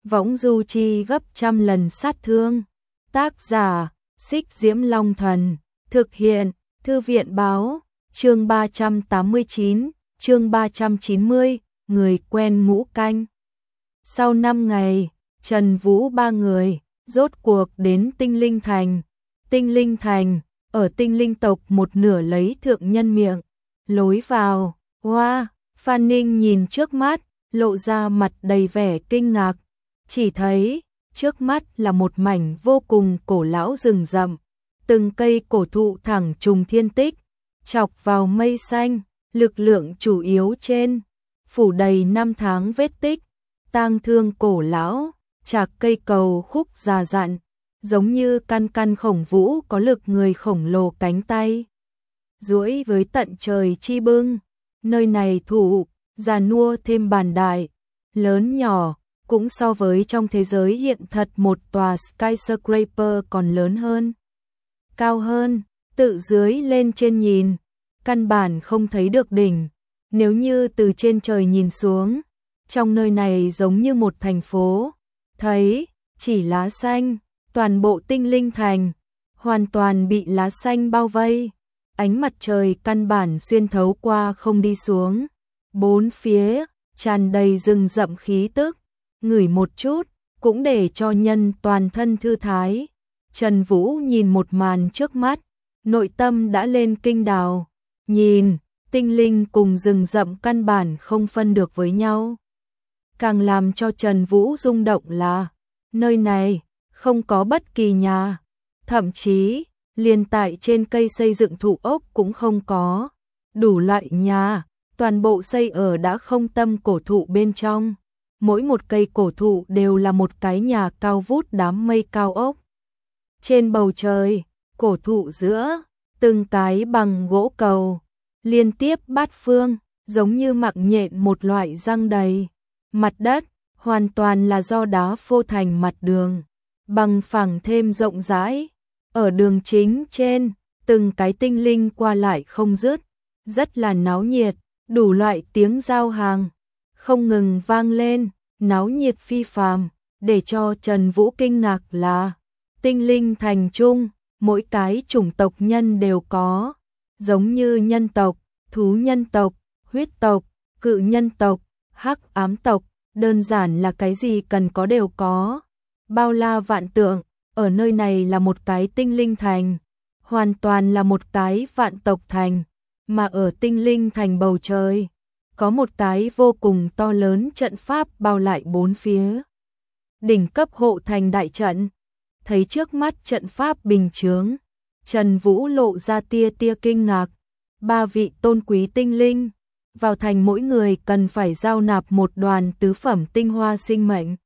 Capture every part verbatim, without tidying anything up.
võng du chi gấp trăm lần sát thương. Tác giả, Xích Diễm Long Thần, thực hiện, Thư viện báo, chương ba trăm tám mươi chín, chương ba trăm chín mươi, người quen ngũ canh. Sau năm ngày, Trần Vũ ba người, rốt cuộc đến Tinh Linh Thành. Tinh Linh Thành, ở Tinh Linh tộc một nửa lấy thượng nhân miệng, lối vào, hoa, wow, Phan Ninh nhìn trước mắt, lộ ra mặt đầy vẻ kinh ngạc, chỉ thấy, trước mắt là một mảnh vô cùng cổ lão rừng rậm, từng cây cổ thụ thẳng trùng thiên tích, chọc vào mây xanh, lực lượng chủ yếu trên, phủ đầy năm tháng vết tích, tang thương cổ lão, chạc cây cầu khúc già dặn, giống như căn căn khổng vũ có lực người khổng lồ cánh tay, duỗi với tận trời chi bưng, nơi này thụ, già nua thêm bàn đại, lớn nhỏ, cũng so với trong thế giới hiện thật một tòa skyscraper còn lớn hơn, cao hơn, tự dưới lên trên nhìn, căn bản không thấy được đỉnh, nếu như từ trên trời nhìn xuống, trong nơi này giống như một thành phố, thấy, chỉ lá xanh, toàn bộ Tinh Linh Thành, hoàn toàn bị lá xanh bao vây, ánh mặt trời căn bản xuyên thấu qua không đi xuống, bốn phía, tràn đầy rừng rậm khí tức, ngửi một chút, cũng để cho nhân toàn thân thư thái. Trần Vũ nhìn một màn trước mắt, nội tâm đã lên kinh đào, nhìn, tinh linh cùng rừng rậm căn bản không phân được với nhau. Càng làm cho Trần Vũ rung động là, nơi này, không có bất kỳ nhà, thậm chí, liền tại trên cây xây dựng thụ ốc cũng không có, đủ loại nhà, toàn bộ xây ở đã không tâm cổ thụ bên trong. Mỗi một cây cổ thụ đều là một cái nhà cao vút đám mây cao ốc. Trên bầu trời, cổ thụ giữa, từng cái bằng gỗ cầu, liên tiếp bát phương, giống như mặc nhện một loại răng đầy. Mặt đất, hoàn toàn là do đá phô thành mặt đường, bằng phẳng thêm rộng rãi. Ở đường chính trên, từng cái tinh linh qua lại không dứt, rất là náo nhiệt, đủ loại tiếng giao hàng, không ngừng vang lên, náo nhiệt phi phàm, để cho Trần Vũ kinh ngạc là, Tinh Linh Thành trung, mỗi cái chủng tộc nhân đều có, giống như nhân tộc, thú nhân tộc, huyết tộc, cự nhân tộc, hắc ám tộc, đơn giản là cái gì cần có đều có. Bao la vạn tượng, ở nơi này là một cái Tinh Linh Thành, hoàn toàn là một cái vạn tộc thành, mà ở Tinh Linh Thành bầu trời, có một cái vô cùng to lớn trận pháp bao lại bốn phía. Đỉnh cấp hộ thành đại trận, thấy trước mắt trận pháp bình chướng, Trần Vũ lộ ra tia tia kinh ngạc, ba vị tôn quý tinh linh, vào thành mỗi người cần phải giao nạp một đoàn tứ phẩm tinh hoa sinh mệnh.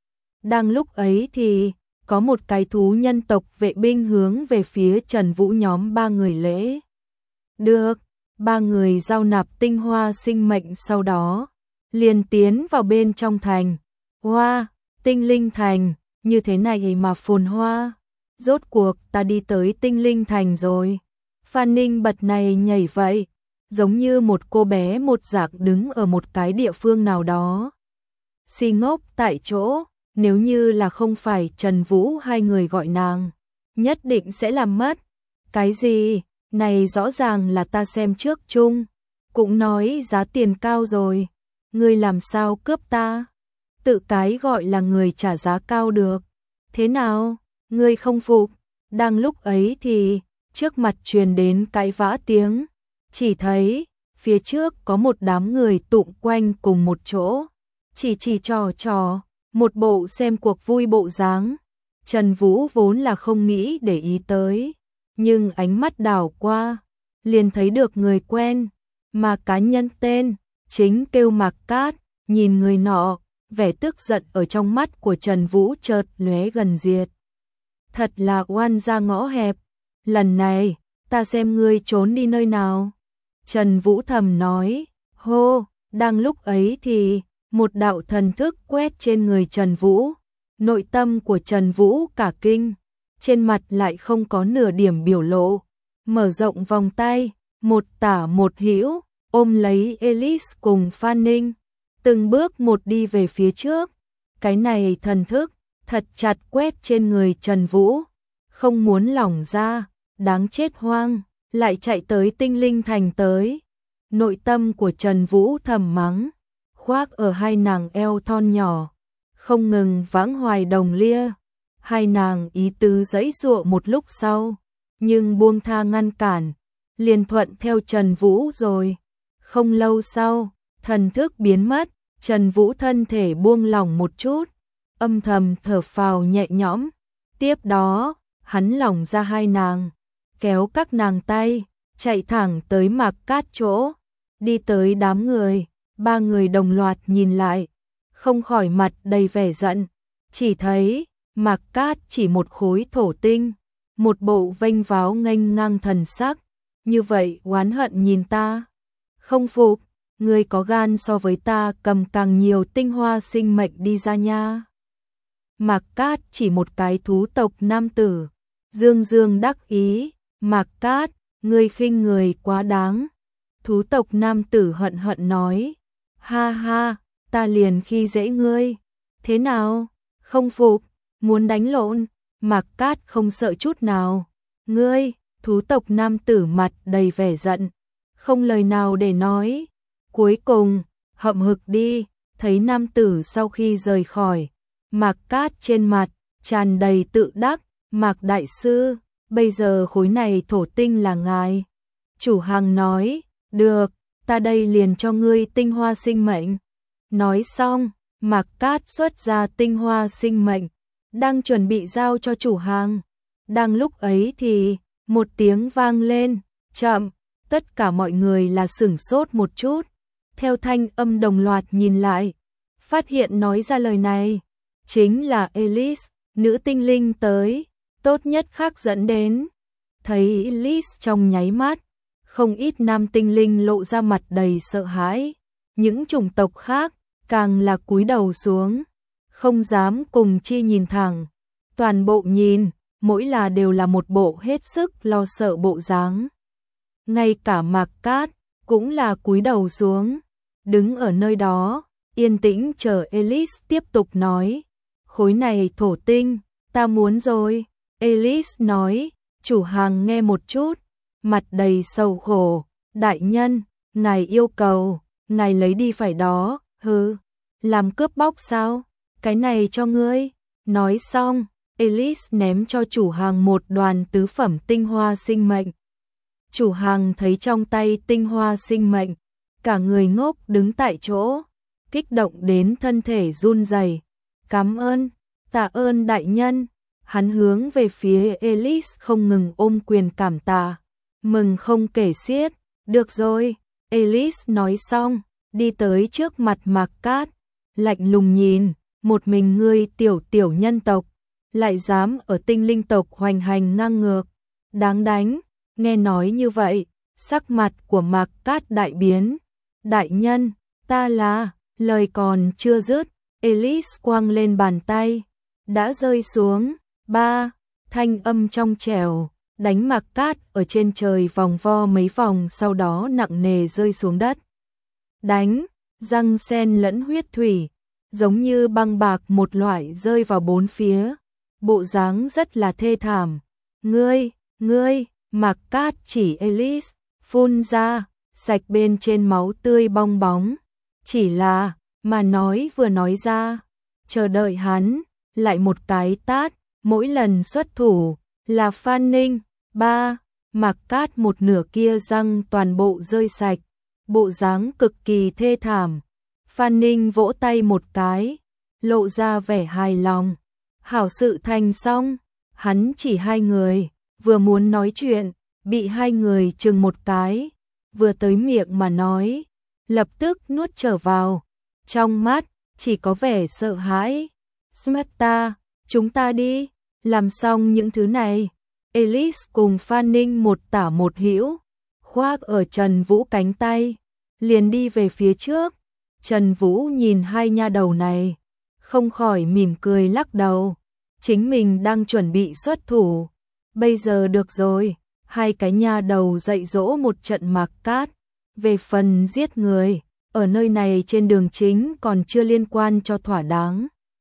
Đang lúc ấy thì, có một cái thú nhân tộc vệ binh hướng về phía Trần Vũ nhóm ba người lễ. Được, ba người giao nạp tinh hoa sinh mệnh sau đó, liền tiến vào bên trong thành. Hoa, wow, Tinh Linh Thành, như thế này mà phồn hoa. Rốt cuộc ta đi tới Tinh Linh Thành rồi. Phan Ninh bật này nhảy vậy, giống như một cô bé một dạng đứng ở một cái địa phương nào đó. Si ngốc tại chỗ, nếu như là không phải Trần Vũ hai người gọi nàng, nhất định sẽ làm mất. Cái gì? Này rõ ràng là ta xem trước chung, cũng nói giá tiền cao rồi, ngươi làm sao cướp ta? Tự cái gọi là người trả giá cao được. Thế nào? Ngươi không phục? Đang lúc ấy thì, trước mặt truyền đến cái vã tiếng, chỉ thấy, phía trước có một đám người tụng quanh cùng một chỗ, chỉ chỉ trò trò, một bộ xem cuộc vui bộ dáng. Trần Vũ vốn là không nghĩ để ý tới, nhưng ánh mắt đảo qua, liền thấy được người quen, mà cá nhân tên, chính kêu Mạc Cát, nhìn người nọ, vẻ tức giận ở trong mắt của Trần Vũ chợt lóe gần diệt. Thật là oan ra ngõ hẹp, lần này, ta xem ngươi trốn đi nơi nào. Trần Vũ thầm nói, hô, đang lúc ấy thì, một đạo thần thức quét trên người Trần Vũ, nội tâm của Trần Vũ cả kinh, trên mặt lại không có nửa điểm biểu lộ, mở rộng vòng tay, một tả một hữu, ôm lấy Elise cùng Phan Ninh, từng bước một đi về phía trước, cái này thần thức, thật chặt quét trên người Trần Vũ, không muốn lỏng ra, đáng chết hoang, lại chạy tới Tinh Linh Thành tới. Nội tâm của Trần Vũ thầm mắng, khoác ở hai nàng eo thon nhỏ, không ngừng vãng hoài đồng lia. Hai nàng ý tứ giãy giụa một lúc sau, nhưng buông tha ngăn cản, liền thuận theo Trần Vũ rồi. Không lâu sau, thần thức biến mất, Trần Vũ thân thể buông lỏng một chút, âm thầm thở phào nhẹ nhõm. Tiếp đó, hắn lỏng ra hai nàng, kéo các nàng tay, chạy thẳng tới Mạc Cát chỗ, đi tới đám người, ba người đồng loạt nhìn lại, không khỏi mặt đầy vẻ giận, chỉ thấy Mạc Cát chỉ một khối thổ tinh, một bộ vênh váo nghênh ngang thần sắc, như vậy oán hận nhìn ta, không phục, ngươi có gan so với ta cầm càng nhiều tinh hoa sinh mệnh đi ra nha. Mạc Cát chỉ một cái thú tộc nam tử, dương dương đắc ý, Mạc Cát, ngươi khinh người quá đáng. Thú tộc nam tử hận hận nói, ha ha, ta liền khi dễ ngươi, thế nào, không phục, muốn đánh lộn. Mạc Cát không sợ chút nào, ngươi, thú tộc nam tử mặt đầy vẻ giận, không lời nào để nói. Cuối cùng, hậm hực đi, thấy nam tử sau khi rời khỏi, Mạc Cát trên mặt tràn đầy tự đắc, Mạc đại sư, bây giờ khối này thổ tinh là ngài. Chủ hàng nói, được, ta đây liền cho ngươi tinh hoa sinh mệnh. Nói xong, Mạc Cát xuất ra tinh hoa sinh mệnh, đang chuẩn bị giao cho chủ hàng. Đang lúc ấy thì, một tiếng vang lên, chậm, tất cả mọi người là sửng sốt một chút. Theo thanh âm đồng loạt nhìn lại, phát hiện nói ra lời này, chính là Elise, nữ tinh linh tới, tốt nhất khác dẫn đến. Thấy Elise trong nháy mắt, không ít nam tinh linh lộ ra mặt đầy sợ hãi, những chủng tộc khác càng là cúi đầu xuống, không dám cùng chi nhìn thẳng, toàn bộ nhìn, mỗi là đều là một bộ hết sức lo sợ bộ dáng. Ngay cả Mạc Cát cũng là cúi đầu xuống, đứng ở nơi đó, yên tĩnh chờ Elise tiếp tục nói, khối này thổ tinh, ta muốn rồi. Elise nói, chủ hàng nghe một chút, mặt đầy sầu khổ, đại nhân, ngài yêu cầu, ngài lấy đi phải đó, hừ, làm cướp bóc sao, cái này cho ngươi. Nói xong, Elise ném cho chủ hàng một đoàn tứ phẩm tinh hoa sinh mệnh. Chủ hàng thấy trong tay tinh hoa sinh mệnh, cả người ngốc đứng tại chỗ, kích động đến thân thể run rẩy. Cảm ơn, tạ ơn đại nhân. Hắn hướng về phía Elise không ngừng ôm quyền cảm tạ, mừng không kể xiết. Được rồi, Elise nói xong, đi tới trước mặt Mạc Cát, lạnh lùng nhìn, một mình ngươi tiểu tiểu nhân tộc, lại dám ở tinh linh tộc hoành hành ngang ngược, đáng đánh. Nghe nói như vậy, sắc mặt của Mạc Cát đại biến. Đại nhân, ta là, lời còn chưa dứt, Elise quăng lên bàn tay, đã rơi xuống. Ba, thanh âm trong trẻo, đánh Mạc Cát ở trên trời vòng vo mấy vòng, sau đó nặng nề rơi xuống đất. Đánh, răng sen lẫn huyết thủy, giống như băng bạc một loại rơi vào bốn phía, bộ dáng rất là thê thảm. Ngươi, ngươi, Mạc Cát chỉ Elise, phun ra, sạch bên trên máu tươi bong bóng. Chỉ là, mà nói vừa nói ra, chờ đợi hắn, lại một cái tát, mỗi lần xuất thủ, là Phan Ninh. Ba, Mạc Cát một nửa kia răng toàn bộ rơi sạch, bộ dáng cực kỳ thê thảm. Phan Ninh vỗ tay một cái, lộ ra vẻ hài lòng. Hảo sự thành xong, hắn chỉ hai người, vừa muốn nói chuyện, bị hai người chừng một cái, vừa tới miệng mà nói, lập tức nuốt trở vào, trong mắt chỉ có vẻ sợ hãi. Smarta, chúng ta đi, làm xong những thứ này, Elise cùng Phan Ninh một tả một hữu, khoác ở Trần Vũ cánh tay, liền đi về phía trước. Trần Vũ nhìn hai nha đầu này, không khỏi mỉm cười lắc đầu, chính mình đang chuẩn bị xuất thủ, bây giờ được rồi, hai cái nha đầu dạy dỗ một trận Mạc Cát, về phần giết người, ở nơi này trên đường chính còn chưa liên quan cho thỏa đáng.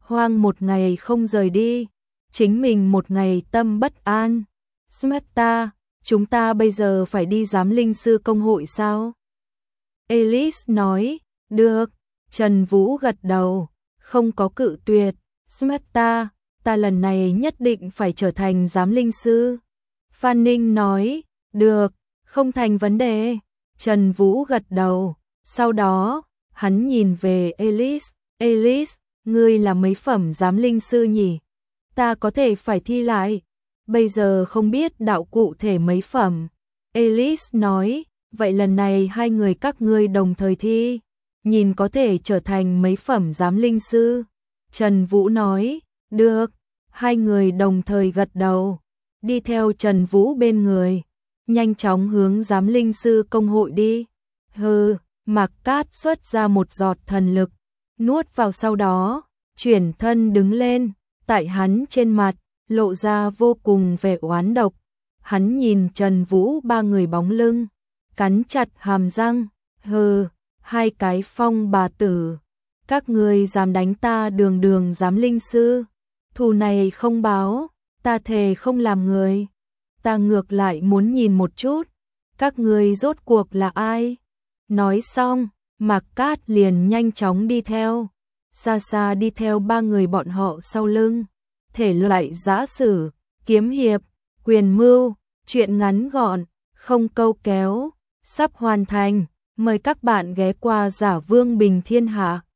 hoang một ngày không rời đi, chính mình một ngày tâm bất an. Sparta, chúng ta bây giờ phải đi giám linh sư công hội sao? Alice nói, được. Trần Vũ gật đầu, không có cự tuyệt. Sparta, ta lần này nhất định phải trở thành giám linh sư. Phan Ninh nói, được, không thành vấn đề. Trần Vũ gật đầu, sau đó, hắn nhìn về Alice, Alice, ngươi là mấy phẩm giám linh sư nhỉ? Ta có thể phải thi lại, bây giờ không biết đạo cụ thể mấy phẩm. Alice nói, vậy lần này hai người các ngươi đồng thời thi, nhìn có thể trở thành mấy phẩm giám linh sư. Trần Vũ nói, được, hai người đồng thời gật đầu, đi theo Trần Vũ bên người, nhanh chóng hướng giám linh sư công hội đi. Hừ, Mạc Cát xuất ra một giọt thần lực, nuốt vào sau đó, chuyển thân đứng lên, tại hắn trên mặt, lộ ra vô cùng vẻ oán độc. Hắn nhìn Trần Vũ ba người bóng lưng, cắn chặt hàm răng, hừ, hai cái phong bà tử, các ngươi dám đánh ta đường đường giám linh sư, thù này không báo, ta thề không làm người. Ta ngược lại muốn nhìn một chút, các ngươi rốt cuộc là ai? Nói xong, Mạc Cát liền nhanh chóng đi theo, xa xa đi theo ba người bọn họ sau lưng. Thể loại giã sử, kiếm hiệp, quyền mưu, truyện ngắn gọn, không câu kéo, sắp hoàn thành. Mời các bạn ghé qua Giả Vương Bình Thiên Hạ.